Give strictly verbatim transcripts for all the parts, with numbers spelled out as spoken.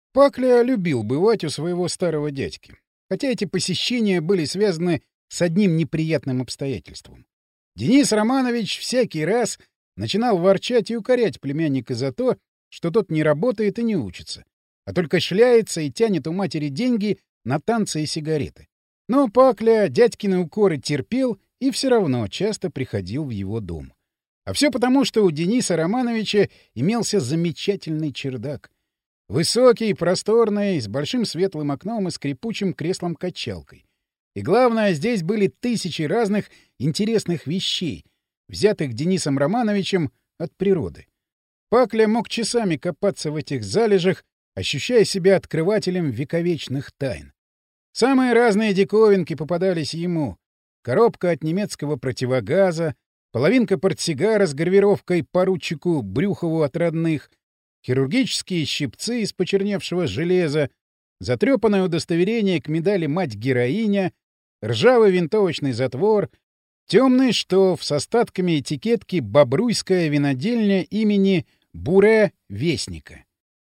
Пакля любил бывать у своего старого дядьки, хотя эти посещения были связаны с одним неприятным обстоятельством. Денис Романович всякий раз начинал ворчать и укорять племянника за то, что тот не работает и не учится, а только шляется и тянет у матери деньги на танцы и сигареты. Но Пакля дядькины укоры терпел и все равно часто приходил в его дом. А все потому, что у Дениса Романовича имелся замечательный чердак. Высокий, просторный, с большим светлым окном и скрипучим креслом-качалкой. И главное, здесь были тысячи разных интересных вещей, взятых Денисом Романовичем от природы. Пакля мог часами копаться в этих залежах, ощущая себя открывателем вековечных тайн. Самые разные диковинки попадались ему. Коробка от немецкого противогаза, половинка портсигара с гравировкой поручику Брюхову от родных, хирургические щипцы из почерневшего железа, затрепанное удостоверение к медали «Мать-героиня», ржавый винтовочный затвор, темный штоф с остатками этикетки «Бобруйская винодельня» имени Буре Вестника.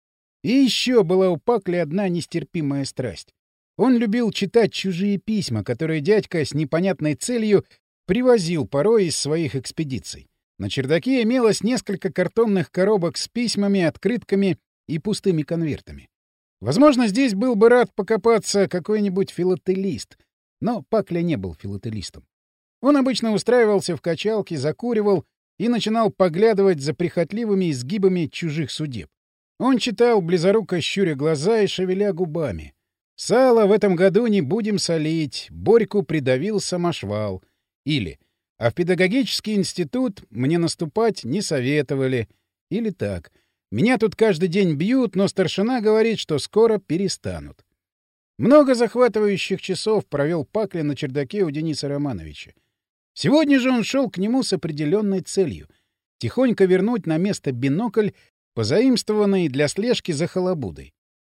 И еще была у Пакли одна нестерпимая страсть. Он любил читать чужие письма, которые дядька с непонятной целью привозил порой из своих экспедиций. На чердаке имелось несколько картонных коробок с письмами, открытками и пустыми конвертами. Возможно, здесь был бы рад покопаться какой-нибудь филателист, но Пакля не был филателистом. Он обычно устраивался в качалке, закуривал и начинал поглядывать за прихотливыми изгибами чужих судеб. Он читал, близоруко щуря глаза и шевеля губами. «Сало в этом году не будем солить, Борьку придавил самошвал». Или «А в педагогический институт мне наступать не советовали». Или так «Меня тут каждый день бьют, но старшина говорит, что скоро перестанут». Много захватывающих часов провел Пакля на чердаке у Дениса Романовича. Сегодня же он шел к нему с определенной целью — тихонько вернуть на место бинокль, позаимствованный для слежки за халабудой.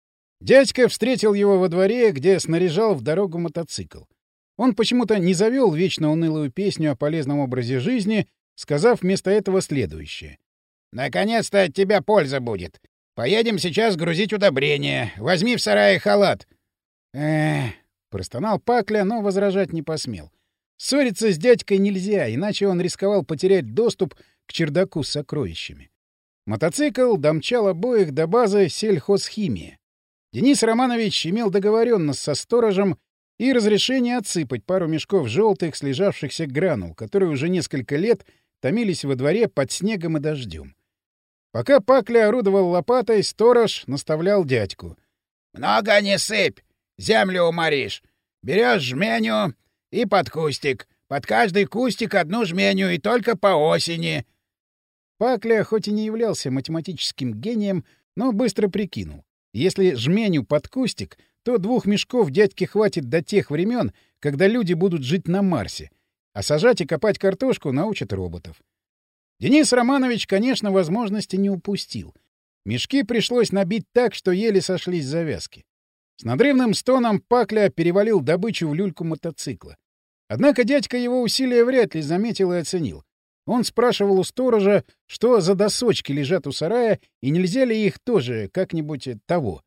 Дядька встретил его во дворе, где снаряжал в дорогу мотоцикл. Он почему-то не завел вечно унылую песню о полезном образе жизни, сказав вместо этого следующее. «Наконец-то от тебя польза будет. Поедем сейчас грузить удобрения. Возьми в сарае халат». «Эх», — простонал Пакля, но возражать не посмел. Ссориться с дядькой нельзя, иначе он рисковал потерять доступ к чердаку с сокровищами. Мотоцикл домчал обоих до базы сельхозхимия. Денис Романович имел договоренность со сторожем и разрешение отсыпать пару мешков желтых слежавшихся гранул, которые уже несколько лет томились во дворе под снегом и дождем. Пока Пакля орудовал лопатой, сторож наставлял дядьку. «Много не сыпь, землю уморишь. Берешь жменю и под кустик. Под каждый кустик одну жменю и только по осени». Пакля хоть и не являлся математическим гением, но быстро прикинул. Если жменю под кустик, то двух мешков дядьке хватит до тех времен, когда люди будут жить на Марсе, а сажать и копать картошку научат роботов. Денис Романович, конечно, возможности не упустил. Мешки пришлось набить так, что еле сошлись завязки. С надрывным стоном Пакля перевалил добычу в люльку мотоцикла. Однако дядька его усилия вряд ли заметил и оценил. Он спрашивал у сторожа, что за досочки лежат у сарая, и нельзя ли их тоже как-нибудь того.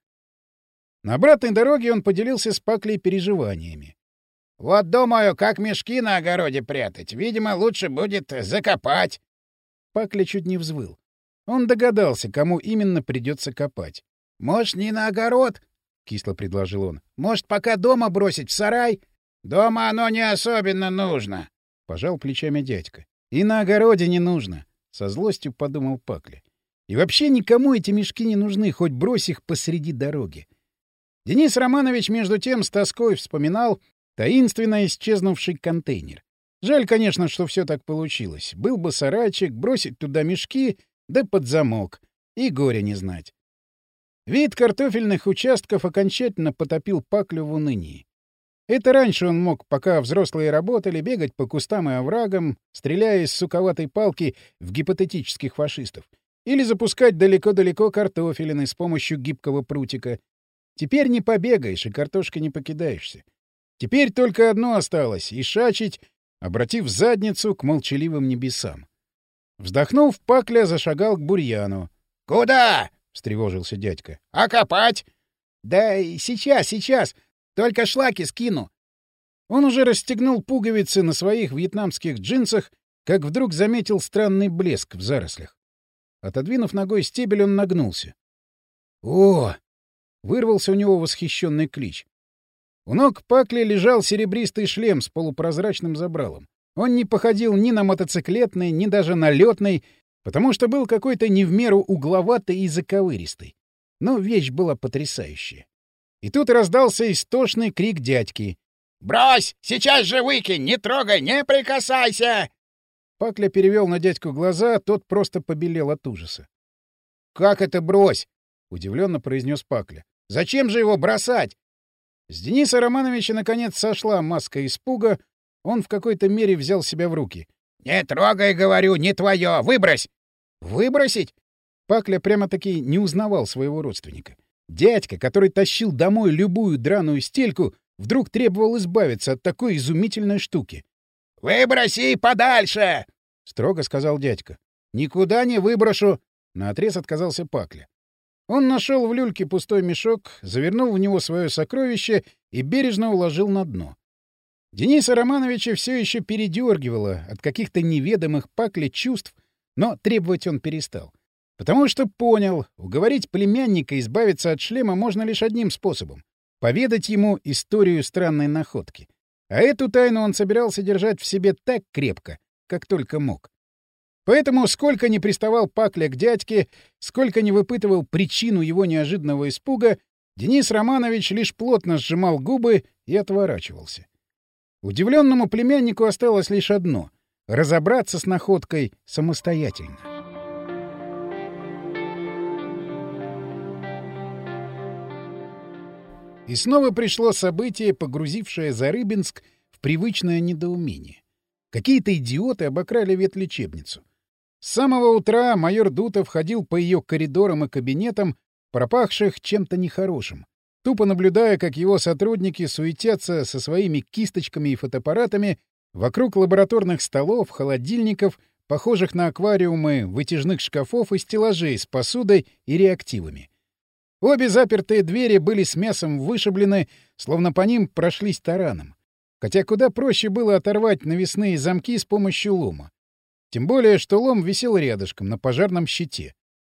На обратной дороге он поделился с Паклей переживаниями. «Вот думаю, как мешки на огороде прятать. Видимо, лучше будет закопать». Пакля чуть не взвыл. Он догадался, кому именно придется копать. «Может, не на огород?» — кисло предложил он. «Может, пока дома бросить в сарай?» «Дома оно не особенно нужно», — пожал плечами дядька. «И на огороде не нужно», — со злостью подумал Пакля. «И вообще никому эти мешки не нужны, хоть брось их посреди дороги». Денис Романович, между тем, с тоской вспоминал таинственно исчезнувший контейнер. Жаль, конечно, что все так получилось. Был бы сарайчик, бросить туда мешки, да под замок. И горя не знать. Вид картофельных участков окончательно потопил Паклю в унынии. Это раньше он мог, пока взрослые работали, бегать по кустам и оврагам, стреляя из суковатой палки в гипотетических фашистов, или запускать далеко-далеко картофелины с помощью гибкого прутика. Теперь не побегаешь, и картошкой не покидаешься. Теперь только одно осталось — ишачить, обратив задницу к молчаливым небесам. Вздохнув, Пакля зашагал к бурьяну. — Куда? — встревожился дядька. — А копать? Да сейчас, сейчас! Только шлаки скину!» Он уже расстегнул пуговицы на своих вьетнамских джинсах, как вдруг заметил странный блеск в зарослях. Отодвинув ногой стебель, он нагнулся. «О!» — вырвался у него восхищенный клич. У ног Пакли лежал серебристый шлем с полупрозрачным забралом. Он не походил ни на мотоциклетный, ни даже на летный, потому что был какой-то не в меру угловатый и заковыристый. Но вещь была потрясающая. И тут раздался истошный крик дядьки. «Брось! Сейчас же выкинь! Не трогай! Не прикасайся!» Пакля перевел на дядьку глаза, тот просто побелел от ужаса. «Как это брось?» — удивленно произнес Пакля. «Зачем же его бросать?» С Дениса Романовича наконец сошла маска испуга, он в какой-то мере взял себя в руки. «Не трогай, говорю, не твое! Выбрось!» «Выбросить?» Пакля прямо-таки не узнавал своего родственника. Дядька, который тащил домой любую драную стельку, вдруг требовал избавиться от такой изумительной штуки. «Выброси подальше!» — строго сказал дядька. «Никуда не выброшу!» — наотрез отказался Пакля. Он нашел в люльке пустой мешок, завернул в него свое сокровище и бережно уложил на дно. Дениса Романовича все еще передергивало от каких-то неведомых Пакле чувств, но требовать он перестал. Потому что понял, уговорить племянника избавиться от шлема можно лишь одним способом — поведать ему историю странной находки. А эту тайну он собирался держать в себе так крепко, как только мог. Поэтому сколько ни приставал Пакля к дядьке, сколько ни выпытывал причину его неожиданного испуга, Денис Романович лишь плотно сжимал губы и отворачивался. Удивленному племяннику осталось лишь одно — разобраться с находкой самостоятельно. И снова пришло событие, погрузившее Зарыбинск в привычное недоумение. Какие-то идиоты обокрали ветлечебницу. С самого утра майор Дутов ходил по ее коридорам и кабинетам, пропахших чем-то нехорошим, тупо наблюдая, как его сотрудники суетятся со своими кисточками и фотоаппаратами вокруг лабораторных столов, холодильников, похожих на аквариумы, вытяжных шкафов и стеллажей с посудой и реактивами. Обе запертые двери были с мясом вышиблены, словно по ним прошлись тараном. Хотя куда проще было оторвать навесные замки с помощью лома. Тем более, что лом висел рядышком, на пожарном щите.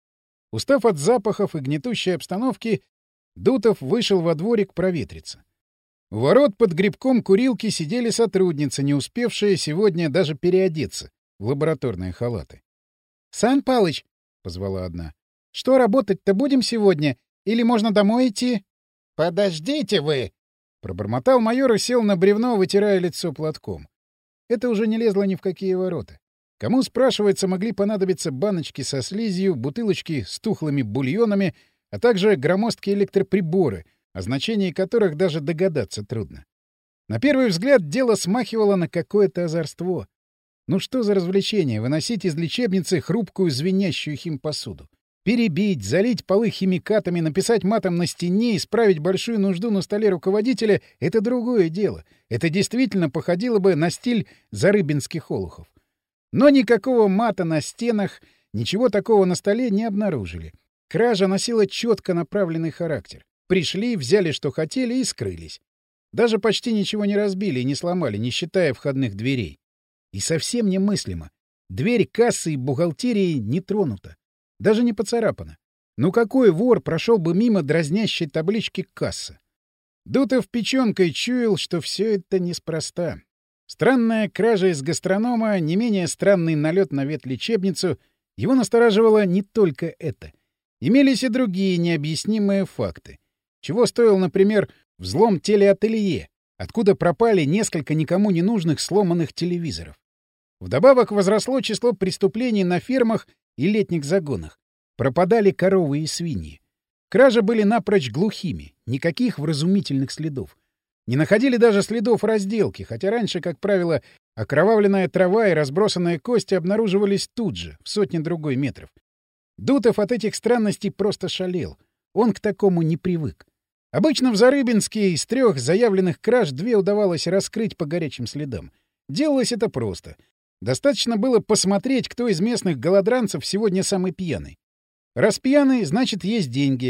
Устав от запахов и гнетущей обстановки, Дутов вышел во дворик проветриться. У ворот под грибком курилки сидели сотрудницы, не успевшие сегодня даже переодеться в лабораторные халаты. — Сан Палыч, — позвала одна, — что, работать-то будем сегодня? Или можно домой идти? — Подождите вы! — пробормотал майор и сел на бревно, вытирая лицо платком. Это уже не лезло ни в какие ворота. Кому, спрашивается, могли понадобиться баночки со слизью, бутылочки с тухлыми бульонами, а также громоздкие электроприборы, о значении которых даже догадаться трудно. На первый взгляд дело смахивало на какое-то озорство. Ну что за развлечение — выносить из лечебницы хрупкую звенящую химпосуду? Перебить, залить полы химикатами, написать матом на стене, исправить большую нужду на столе руководителя — это другое дело. Это действительно походило бы на стиль зарыбинских олухов. Но никакого мата на стенах, ничего такого на столе не обнаружили. Кража носила четко направленный характер. Пришли, взяли, что хотели, и скрылись. Даже почти ничего не разбили и не сломали, не считая входных дверей. И совсем немыслимо. Дверь кассы и бухгалтерии не тронута. Даже не поцарапана. Ну какой вор прошел бы мимо дразнящей таблички «Касса»? Дутов печенкой чуял, что все это неспроста. Странная кража из гастронома, не менее странный налет на ветлечебницу, его настораживало не только это. Имелись и другие необъяснимые факты. Чего стоил, например, взлом телеателье, откуда пропали несколько никому не нужных сломанных телевизоров. Вдобавок возросло число преступлений на фермах и летних загонах. Пропадали коровы и свиньи. Кражи были напрочь глухими, никаких вразумительных следов. Не находили даже следов разделки, хотя раньше, как правило, окровавленная трава и разбросанные кости обнаруживались тут же, в сотне другой метров. Дутов от этих странностей просто шалел. Он к такому не привык. Обычно в Зарыбинске из трех заявленных краж две удавалось раскрыть по горячим следам. Делалось это просто. Достаточно было посмотреть, кто из местных голодранцев сегодня самый пьяный. Раз пьяный, значит, есть деньги.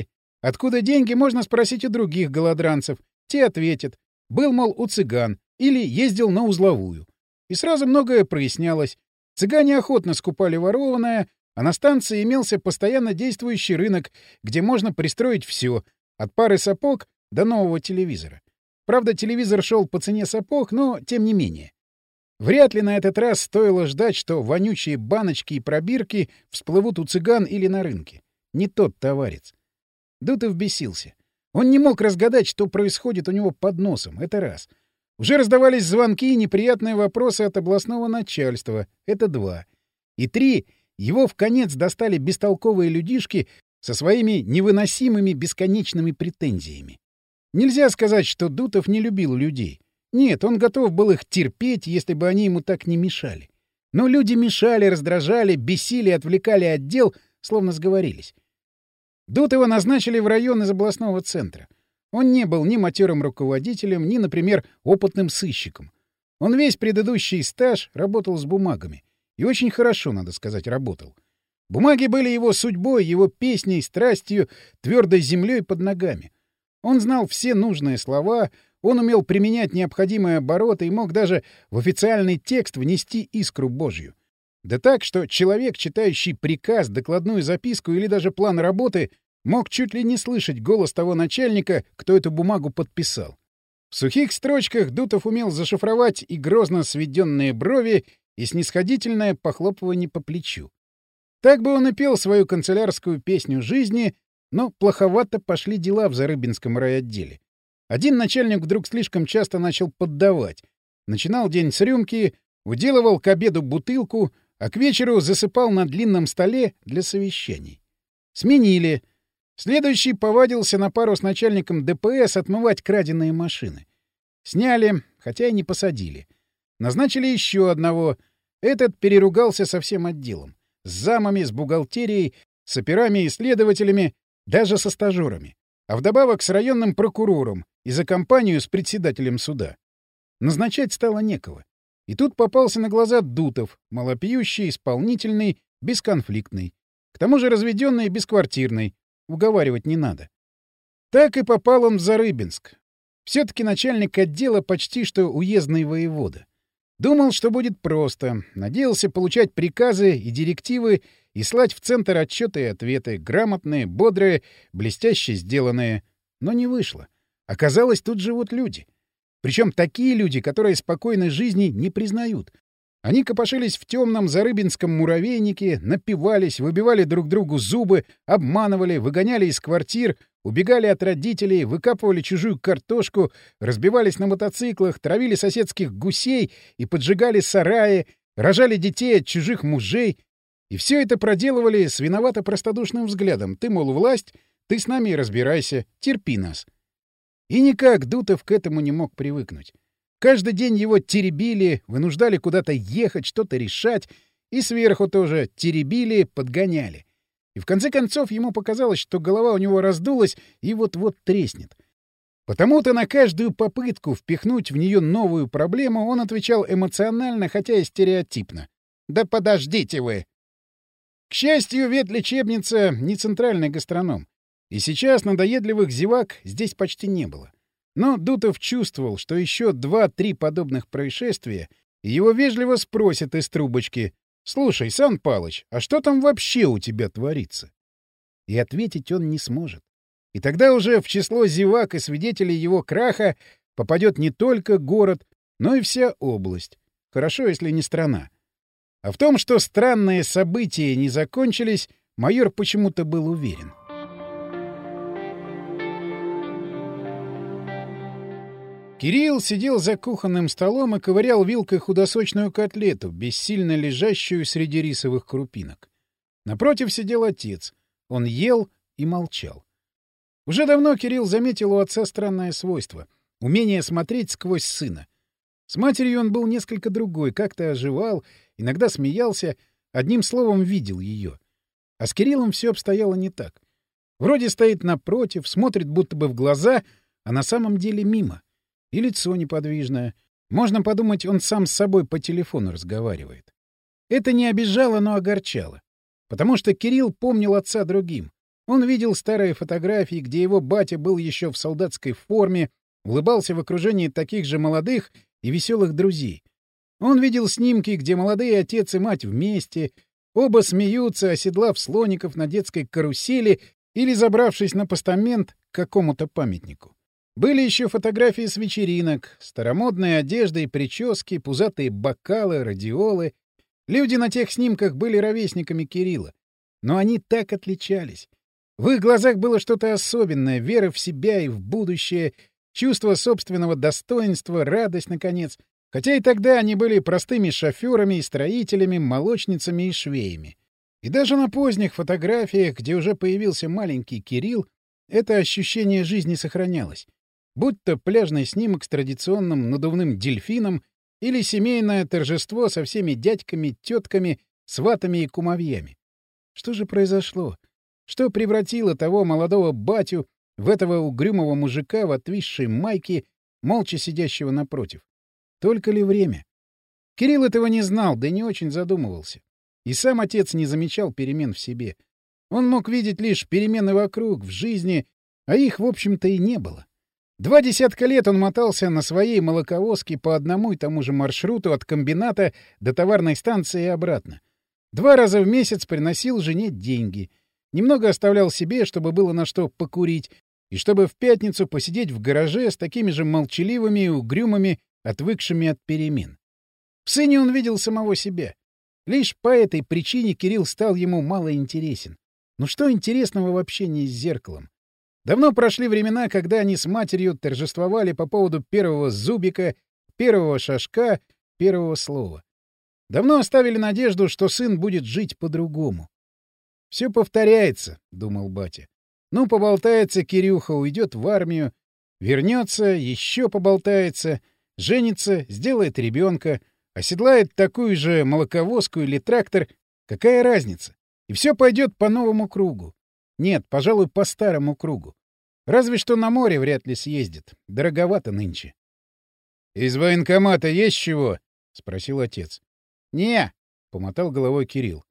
Откуда деньги, можно спросить у других голодранцев. Те ответят. Был, мол, у цыган. Или ездил на узловую. И сразу многое прояснялось. Цыгане охотно скупали ворованное, а на станции имелся постоянно действующий рынок, где можно пристроить все, от пары сапог до нового телевизора. Правда, телевизор шел по цене сапог, но тем не менее. Вряд ли на этот раз стоило ждать, что вонючие баночки и пробирки всплывут у цыган или на рынке. Не тот товарец. Дутов бесился. Он не мог разгадать, что происходит у него под носом. Это раз. Уже раздавались звонки и неприятные вопросы от областного начальства. Это два. И три. Его вконец достали бестолковые людишки со своими невыносимыми бесконечными претензиями. Нельзя сказать, что Дутов не любил людей. Нет, он готов был их терпеть, если бы они ему так не мешали. Но люди мешали, раздражали, бесили, отвлекали от дел, словно сговорились. Дутова назначили в район из областного центра. Он не был ни матерым руководителем, ни, например, опытным сыщиком. Он весь предыдущий стаж работал с бумагами. И очень хорошо, надо сказать, работал. Бумаги были его судьбой, его песней, страстью, твердой землей под ногами. Он знал все нужные слова, он умел применять необходимые обороты и мог даже в официальный текст внести искру Божью. Да так, что человек, читающий приказ, докладную записку или даже план работы, мог чуть ли не слышать голос того начальника, кто эту бумагу подписал. В сухих строчках Дутов умел зашифровать и грозно сведенные брови, и снисходительное похлопывание по плечу. Так бы он и пел свою канцелярскую песню жизни, но плоховато пошли дела в Зарыбинском райотделе. Один начальник вдруг слишком часто начал поддавать. Начинал день с рюмки, уделывал к обеду бутылку, а к вечеру засыпал на длинном столе для совещаний. Сменили. Следующий повадился на пару с начальником ДПС отмывать краденые машины. Сняли, хотя и не посадили. Назначили еще одного. Этот переругался со всем отделом. С замами, с бухгалтерией, с операми и следователями, даже со стажерами. А вдобавок с районным прокурором и за компанию с председателем суда. Назначать стало некого. И тут попался на глаза Дутов, малопьющий, исполнительный, бесконфликтный. К тому же разведенный и бесквартирный. Уговаривать не надо. Так и попал он в Зарыбинск. Все-таки начальник отдела почти что уездный воевода. Думал, что будет просто. Надеялся получать приказы и директивы и слать в центр отчеты и ответы, грамотные, бодрые, блестяще сделанные. Но не вышло. Оказалось, тут живут люди. Причем такие люди, которые спокойной жизни не признают. Они копошились в темном зарыбинском муравейнике, напивались, выбивали друг другу зубы, обманывали, выгоняли из квартир, убегали от родителей, выкапывали чужую картошку, разбивались на мотоциклах, травили соседских гусей и поджигали сараи, рожали детей от чужих мужей. И все это проделывали с виновато-простодушным взглядом. Ты, мол, власть, ты с нами и разбирайся, терпи нас. И никак Дутов к этому не мог привыкнуть. Каждый день его теребили, вынуждали куда-то ехать, что-то решать, и сверху тоже теребили, подгоняли. И в конце концов ему показалось, что голова у него раздулась и вот-вот треснет. Потому-то на каждую попытку впихнуть в нее новую проблему он отвечал эмоционально, хотя и стереотипно. «Да подождите вы!» К счастью, ветлечебница — не центральный гастроном, и сейчас надоедливых зевак здесь почти не было. Но Дутов чувствовал, что еще два-три подобных происшествия, и его вежливо спросят из трубочки: «Слушай, Сан Палыч, а что там вообще у тебя творится?» И ответить он не сможет. И тогда уже в число зевак и свидетелей его краха попадет не только город, но и вся область. Хорошо, если не страна. А в том, что странные события не закончились, майор почему-то был уверен. Кирилл сидел за кухонным столом и ковырял вилкой худосочную котлету, бессильно лежащую среди рисовых крупинок. Напротив сидел отец. Он ел и молчал. Уже давно Кирилл заметил у отца странное свойство — умение смотреть сквозь сына. С матерью он был несколько другой, как-то оживал, иногда смеялся, одним словом видел ее. А с Кириллом все обстояло не так. Вроде стоит напротив, смотрит будто бы в глаза, а на самом деле мимо. И лицо неподвижное. Можно подумать, он сам с собой по телефону разговаривает. Это не обижало, но огорчало. Потому что Кирилл помнил отца другим. Он видел старые фотографии, где его батя был еще в солдатской форме, улыбался в окружении таких же молодых и веселых друзей. Он видел снимки, где молодые отец и мать вместе, оба смеются, оседлав слоников на детской карусели или забравшись на постамент к какому-то памятнику. Были еще фотографии с вечеринок, старомодные одежды и прически, пузатые бокалы, радиолы. Люди на тех снимках были ровесниками Кирилла. Но они так отличались. В их глазах было что-то особенное, вера в себя и в будущее, чувство собственного достоинства, радость, наконец. Хотя и тогда они были простыми шоферами и строителями, молочницами и швеями. И даже на поздних фотографиях, где уже появился маленький Кирилл, это ощущение жизни сохранялось. Будь то пляжный снимок с традиционным надувным дельфином или семейное торжество со всеми дядьками, тетками, сватами и кумовьями. Что же произошло? Что превратило того молодого батю в этого угрюмого мужика в отвисшей майке, молча сидящего напротив? Только ли время? Кирилл этого не знал, да и не очень задумывался. И сам отец не замечал перемен в себе. Он мог видеть лишь перемены вокруг, в жизни, а их, в общем-то, и не было. Два десятка лет он мотался на своей молоковозке по одному и тому же маршруту от комбината до товарной станции и обратно. Два раза в месяц приносил жене деньги. Немного оставлял себе, чтобы было на что покурить, и чтобы в пятницу посидеть в гараже с такими же молчаливыми и угрюмыми, отвыкшими от перемен. В сыне он видел самого себя. Лишь по этой причине Кирилл стал ему мало интересен. Но что интересного в общении с зеркалом? Давно прошли времена, когда они с матерью торжествовали по поводу первого зубика, первого шажка, первого слова. Давно оставили надежду, что сын будет жить по-другому. «Все повторяется», — думал батя. «Ну, поболтается Кирюха, уйдет в армию, вернется, еще поболтается, женится, сделает ребенка, оседлает такую же молоковозку или трактор. Какая разница? И все пойдет по новому кругу. Нет, пожалуй, по старому кругу. Разве что на море вряд ли съездит. Дороговато нынче». «Из военкомата есть чего?» — спросил отец. «Не», — помотал головой Кирилл.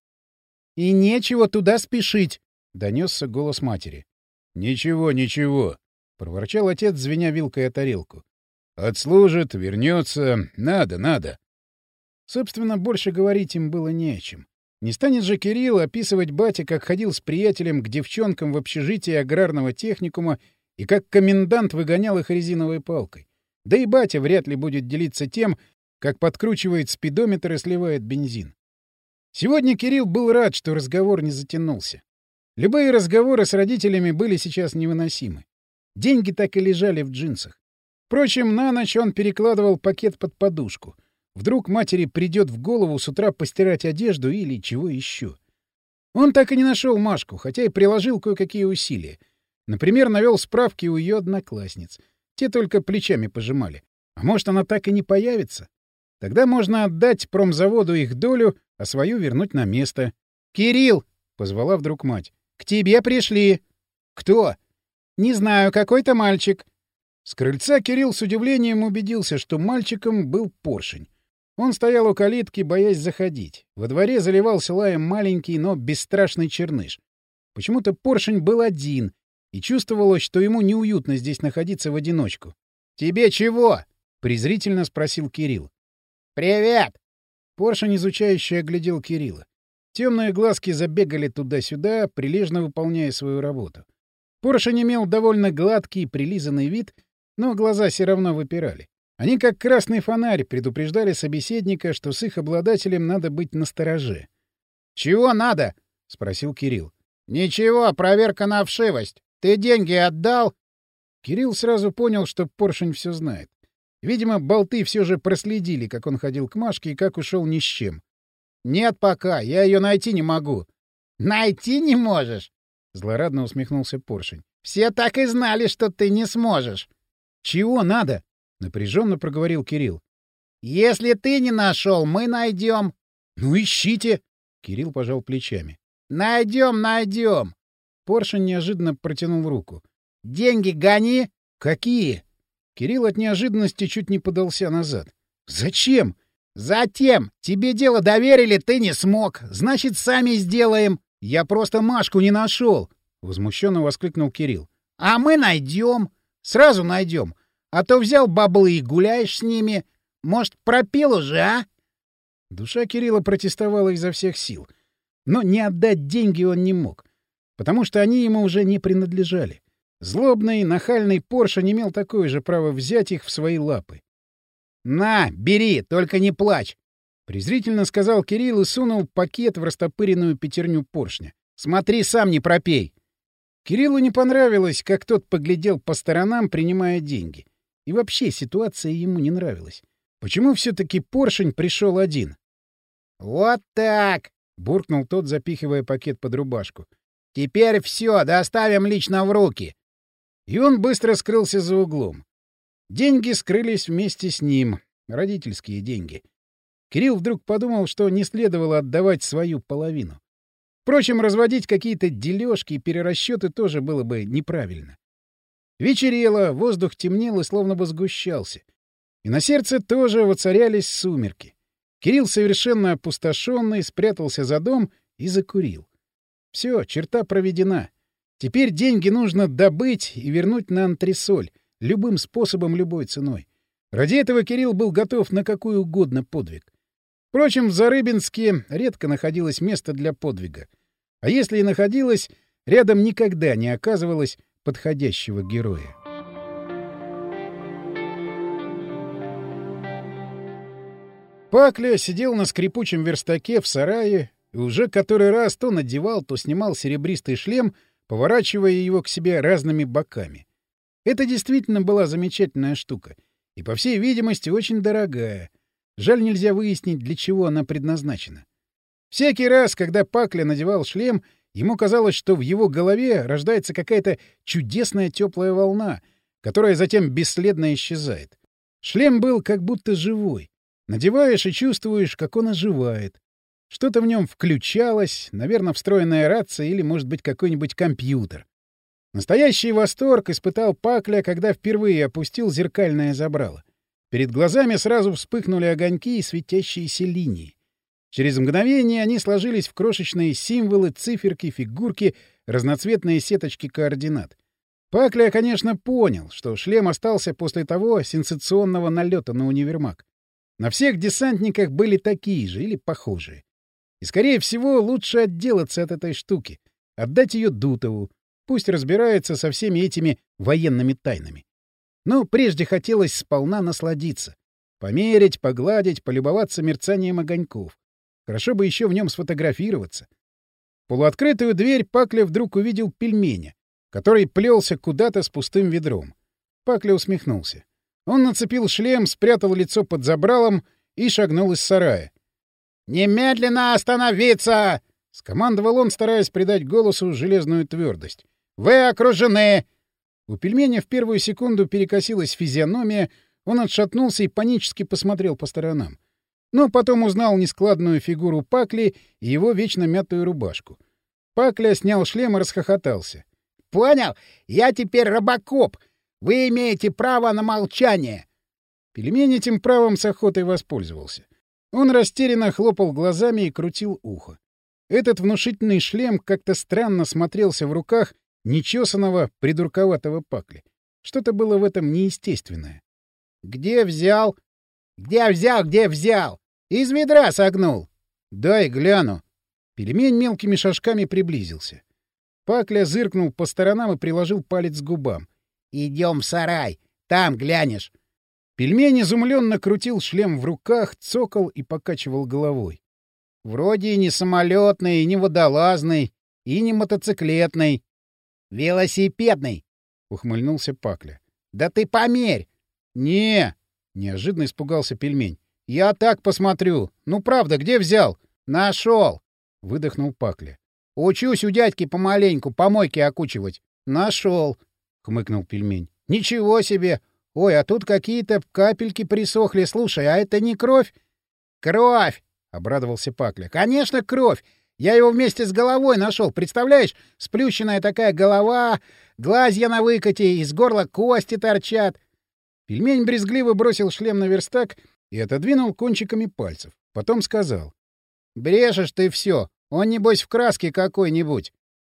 «И нечего туда спешить», — донесся голос матери. «Ничего, ничего», — проворчал отец, звеня вилкой о тарелку. «Отслужит, вернется. Надо, надо». Собственно, больше говорить им было не о чем. Не станет же Кирилл описывать батя, как ходил с приятелем к девчонкам в общежитии аграрного техникума и как комендант выгонял их резиновой палкой. Да и батя вряд ли будет делиться тем, как подкручивает спидометр и сливает бензин. Сегодня Кирилл был рад, что разговор не затянулся. Любые разговоры с родителями были сейчас невыносимы. Деньги так и лежали в джинсах. Впрочем, на ночь он перекладывал пакет под подушку. Вдруг матери придет в голову с утра постирать одежду или чего еще. Он так и не нашел Машку, хотя и приложил кое-какие усилия. Например, навел справки у ее одноклассниц. Те только плечами пожимали. А может, она так и не появится? Тогда можно отдать промзаводу их долю, а свою вернуть на место. «Кирилл!» — позвала вдруг мать. «К тебе пришли». «Кто?» «Не знаю, какой-то мальчик». С крыльца Кирилл с удивлением убедился, что мальчиком был Поршень. Он стоял у калитки, боясь заходить. Во дворе заливался лаем маленький, но бесстрашный черныш. Почему-то Поршень был один, и чувствовалось, что ему неуютно здесь находиться в одиночку. «Тебе чего?» — презрительно спросил Кирилл. «Привет!» Поршень изучающе оглядел Кирилла. Темные глазки забегали туда-сюда, прилежно выполняя свою работу. Поршень имел довольно гладкий, прилизанный вид, но глаза все равно выпирали. Они, как красный фонарь, предупреждали собеседника, что с их обладателем надо быть настороже. «Чего надо?» — спросил Кирилл. «Ничего, проверка на вшивость. Ты деньги отдал?» Кирилл сразу понял, что Поршень все знает. Видимо, болты все же проследили, как он ходил к Машке и как ушел ни с чем. «Нет пока, я ее найти не могу». «Найти не можешь?» — злорадно усмехнулся Поршень. «Все так и знали, что ты не сможешь». «Чего надо?» — напряженно проговорил Кирилл. «Если ты не нашел, мы найдем». «Ну, ищите!» — Кирилл пожал плечами. «Найдем, найдем!» Поршень неожиданно протянул руку. «Деньги гони!» «Какие?» Кирилл от неожиданности чуть не подался назад. «Зачем?» «Затем! Тебе дело доверили, ты не смог. Значит, сами сделаем. Я просто Машку не нашел». — возмущенно воскликнул Кирилл. — А мы найдем. Сразу найдем. А то взял баблы и гуляешь с ними. Может, пропил уже, а? Душа Кирилла протестовала изо всех сил. Но не отдать деньги он не мог, потому что они ему уже не принадлежали. Злобный, нахальный Порша не имел такое же право взять их в свои лапы. — На, бери, только не плачь! — презрительно сказал Кирилл и сунул пакет в растопыренную пятерню поршня. — Смотри, сам не пропей! Кириллу не понравилось, как тот поглядел по сторонам, принимая деньги. И вообще ситуация ему не нравилась. Почему все-таки поршень пришел один? — Вот так! — буркнул тот, запихивая пакет под рубашку. — Теперь все, доставим лично в руки. И он быстро скрылся за углом. Деньги скрылись вместе с ним. Родительские деньги. Кирилл вдруг подумал, что не следовало отдавать свою половину. Впрочем, разводить какие-то дележки и перерасчеты тоже было бы неправильно. Вечерело, воздух темнел и словно бы сгущался. И на сердце тоже воцарялись сумерки. Кирилл, совершенно опустошенный, спрятался за дом и закурил. Все, черта проведена. Теперь деньги нужно добыть и вернуть на антресоль, любым способом, любой ценой. Ради этого Кирилл был готов на какой угодно подвиг. Впрочем, в Зарыбинске редко находилось место для подвига. А если и находилось, рядом никогда не оказывалось подходящего героя. Пакля сидел на скрипучем верстаке в сарае и уже который раз то надевал, то снимал серебристый шлем, поворачивая его к себе разными боками. Это действительно была замечательная штука и, по всей видимости, очень дорогая. Жаль, нельзя выяснить, для чего она предназначена. Всякий раз, когда Пакля надевал шлем, ему казалось, что в его голове рождается какая-то чудесная теплая волна, которая затем бесследно исчезает. Шлем был как будто живой. Надеваешь и чувствуешь, как он оживает. Что-то в нем включалось, наверное, встроенная рация или, может быть, какой-нибудь компьютер. Настоящий восторг испытал Пакля, когда впервые опустил зеркальное забрало. Перед глазами сразу вспыхнули огоньки и светящиеся линии. Через мгновение они сложились в крошечные символы, циферки, фигурки, разноцветные сеточки координат. Пакля, конечно, понял, что шлем остался после того сенсационного налета на универмаг. На всех десантниках были такие же или похожие. И, скорее всего, лучше отделаться от этой штуки, отдать ее Дутову, пусть разбирается со всеми этими военными тайнами. Но прежде хотелось сполна насладиться. Померить, погладить, полюбоваться мерцанием огоньков. Хорошо бы еще в нем сфотографироваться. В полуоткрытую дверь Пакля вдруг увидел пельменя, который плелся куда-то с пустым ведром. Пакля усмехнулся. Он нацепил шлем, спрятал лицо под забралом и шагнул из сарая. «Немедленно остановиться!» — скомандовал он, стараясь придать голосу железную твердость. «Вы окружены!» У пельменя в первую секунду перекосилась физиономия, он отшатнулся и панически посмотрел по сторонам. Но потом узнал нескладную фигуру Пакли и его вечно мятую рубашку. Пакля снял шлем и расхохотался. «Понял? Я теперь робокоп! Вы имеете право на молчание!» Пельмень этим правом с охотой воспользовался. Он растерянно хлопал глазами и крутил ухо. Этот внушительный шлем как-то странно смотрелся в руках нечесанного, придурковатого Пакли. Что-то было в этом неестественное. «Где взял? Где взял? Где взял? Из ведра согнул!» «Дай гляну!» Пельмень мелкими шажками приблизился. Пакля зыркнул по сторонам и приложил палец к губам. «Идем в сарай, там глянешь!» Пельмень изумленно крутил шлем в руках, цокал и покачивал головой. «Вроде и не самолетный, и не водолазный, и не мотоциклетный. Велосипедный!» — ухмыльнулся Пакля. «Да ты померь!» «Не!» — неожиданно испугался пельмень. «Я так посмотрю. Ну, правда, где взял?» «Нашел!» — выдохнул Пакля. «Учусь у дядьки помаленьку помойки окучивать». «Нашел!» — хмыкнул пельмень. «Ничего себе! Ой, а тут какие-то капельки присохли. Слушай, а это не кровь?» «Кровь!» — обрадовался Пакля. «Конечно, кровь! Я его вместе с головой нашел. Представляешь, сплющенная такая голова, глазья на выкате, из горла кости торчат». Пельмень брезгливо бросил шлем на верстак и отодвинул кончиками пальцев. Потом сказал. «Брешешь ты все. Он, небось, в краске какой-нибудь».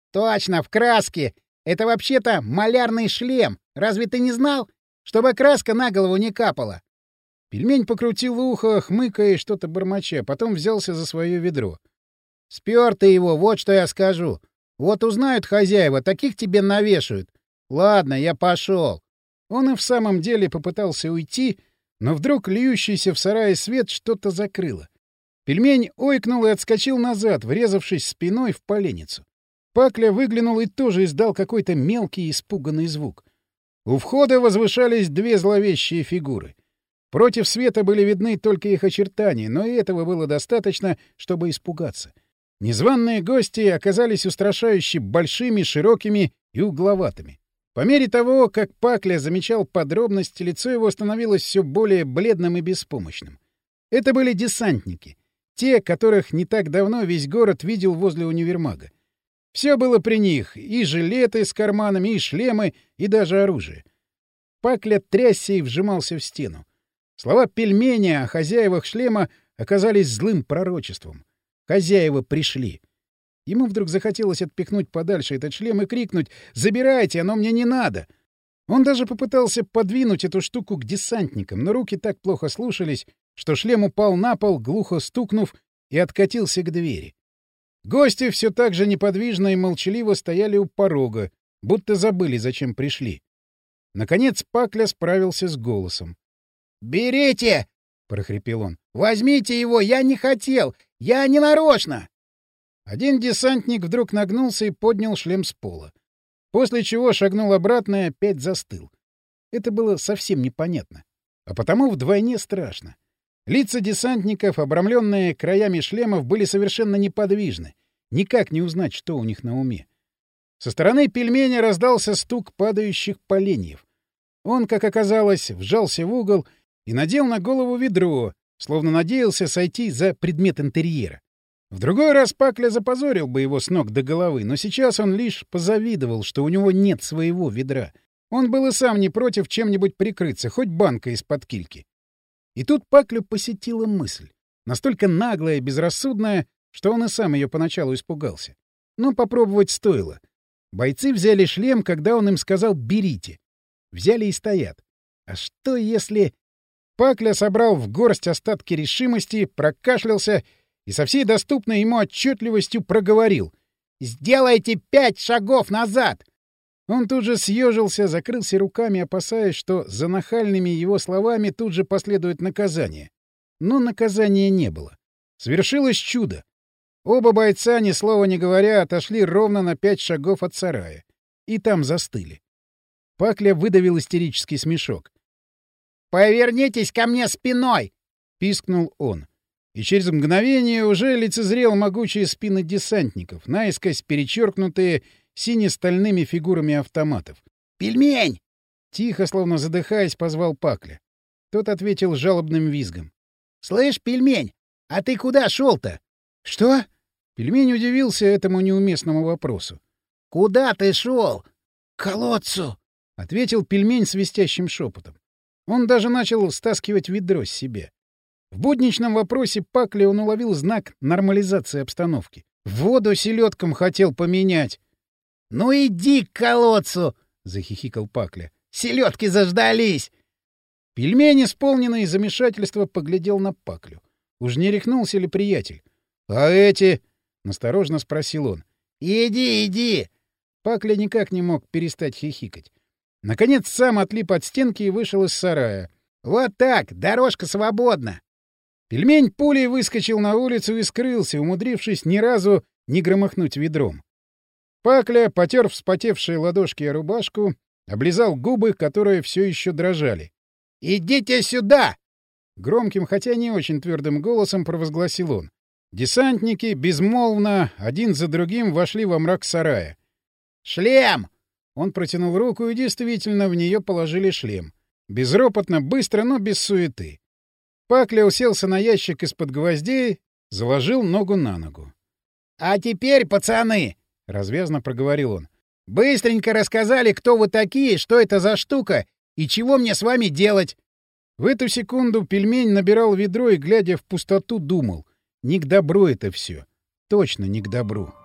Точно, в краске! Это вообще-то малярный шлем. Разве ты не знал? Чтобы краска на голову не капала. Пельмень покрутил ухо, хмыкая и что-то бормоча, потом взялся за свое ведро. — Спер ты его, вот что я скажу. Вот узнают хозяева, таких тебе навешают. Ладно, я пошел. Он и в самом деле попытался уйти, но вдруг льющийся в сарае свет что-то закрыло. Пельмень ойкнул и отскочил назад, врезавшись спиной в поленницу. Пакля выглянул и тоже издал какой-то мелкий испуганный звук. У входа возвышались две зловещие фигуры. Против света были видны только их очертания, но и этого было достаточно, чтобы испугаться. Незваные гости оказались устрашающе большими, широкими и угловатыми. По мере того, как Пакля замечал подробности, лицо его становилось все более бледным и беспомощным. Это были десантники, те, которых не так давно весь город видел возле универмага. Все было при них — и жилеты с карманами, и шлемы, и даже оружие. Пакля трясся и вжимался в стену. Слова пельменя о хозяевах шлема оказались злым пророчеством. Хозяева пришли. Ему вдруг захотелось отпихнуть подальше этот шлем и крикнуть: «Забирайте, оно мне не надо!» Он даже попытался подвинуть эту штуку к десантникам, но руки так плохо слушались, что шлем упал на пол, глухо стукнув, и откатился к двери. Гости все так же неподвижно и молчаливо стояли у порога, будто забыли, зачем пришли. Наконец Пакля справился с голосом. «Берите!» — прохрипел он. «Возьмите его! Я не хотел! Я не нарочно!» Один десантник вдруг нагнулся и поднял шлем с пола. После чего шагнул обратно и опять застыл. Это было совсем непонятно, а потому вдвойне страшно. Лица десантников, обрамленные краями шлемов, были совершенно неподвижны. Никак не узнать, что у них на уме. Со стороны пельменя раздался стук падающих поленьев. Он, как оказалось, вжался в угол и надел на голову ведро, словно надеялся сойти за предмет интерьера. В другой раз Пакля запозорил бы его с ног до головы, но сейчас он лишь позавидовал, что у него нет своего ведра. Он был и сам не против чем-нибудь прикрыться, хоть банкой из-под кильки. И тут Паклю посетила мысль, настолько наглая и безрассудная, что он и сам ее поначалу испугался. Но попробовать стоило. Бойцы взяли шлем, когда он им сказал «берите». Взяли и стоят. А что если... Пакля собрал в горсть остатки решимости, прокашлялся и со всей доступной ему отчетливостью проговорил: «Сделайте пять шагов назад!» Он тут же съежился, закрылся руками, опасаясь, что за нахальными его словами тут же последует наказание. Но наказания не было. Свершилось чудо. Оба бойца, ни слова не говоря, отошли ровно на пять шагов от сарая. И там застыли. Пакля выдавил истерический смешок. «Повернитесь ко мне спиной!» — пискнул он. И через мгновение уже лицезрел могучие спины десантников, наискось перечеркнутые сине-стальными фигурами автоматов. «Пельмень!» — тихо, словно задыхаясь, позвал Пакля. Тот ответил жалобным визгом. «Слышь, пельмень, а ты куда шел-то?» «Что?» Пельмень удивился этому неуместному вопросу. «Куда ты шел?» «К колодцу!» — ответил пельмень свистящим шепотом. Он даже начал стаскивать ведро с себя. В будничном вопросе Пакля он уловил знак нормализации обстановки. Воду селедкам хотел поменять. — Ну иди к колодцу! — захихикал Пакля. — Селедки заждались! Пельмень, исполненный замешательства, поглядел на Паклю. Уж не рехнулся ли приятель? — А эти? — насторожно спросил он. — Иди, иди! Пакля никак не мог перестать хихикать. Наконец сам отлип от стенки и вышел из сарая. — Вот так! Дорожка свободна! Пельмень пулей выскочил на улицу и скрылся, умудрившись ни разу не громыхнуть ведром. Пакля потер вспотевшие ладошки о рубашку, облизал губы, которые все еще дрожали. — Идите сюда! — громким, хотя не очень твердым голосом провозгласил он. Десантники безмолвно, один за другим, вошли во мрак сарая. «Шлем!» Он протянул руку, и действительно в нее положили шлем. Безропотно, быстро, но без суеты. Пакля уселся на ящик из-под гвоздей, заложил ногу на ногу. — А теперь, пацаны, — развязно проговорил он, — быстренько рассказали, кто вы такие, что это за штука и чего мне с вами делать. В эту секунду пельмень набирал ведро и, глядя в пустоту, думал: не к добру это все. Точно не к добру.